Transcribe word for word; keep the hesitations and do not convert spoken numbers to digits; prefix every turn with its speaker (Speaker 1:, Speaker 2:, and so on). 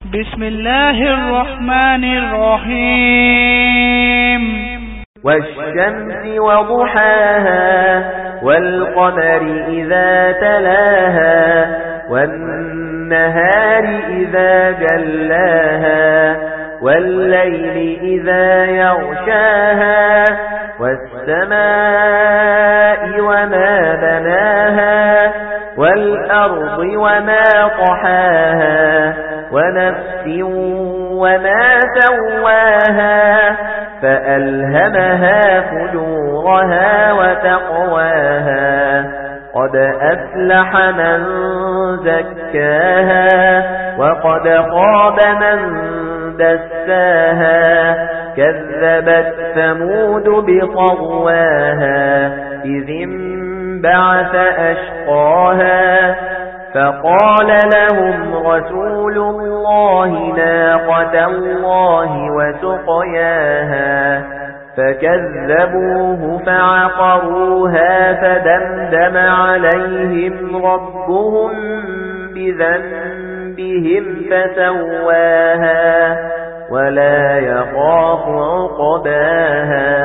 Speaker 1: بسم الله الرحمن الرحيم
Speaker 2: والشمس وضحاها والقمر إذا تلاها والنهار إذا جلاها والليل إذا يغشاها والسماء وما بناها والأرض وما طحاها ونفس وما سواها فألهمها فجورها وتقواها قد أفلح من زكاها وقد خاب من دساها كذبت ثمود بطغواها إذ انبعث أشقاها فقال لهم رسول الله ناقة الله وسقياها فكذبوه فعقروها فدمدم عليهم ربهم بذنبهم فسواها ولا يخاف عقباها